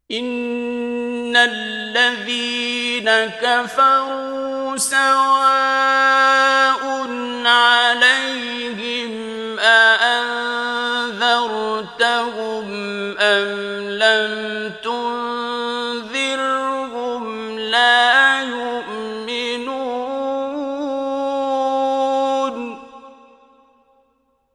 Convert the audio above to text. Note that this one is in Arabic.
إن الذين كفروا سواء عليهم أأنذرتهم أم لم تنذرهم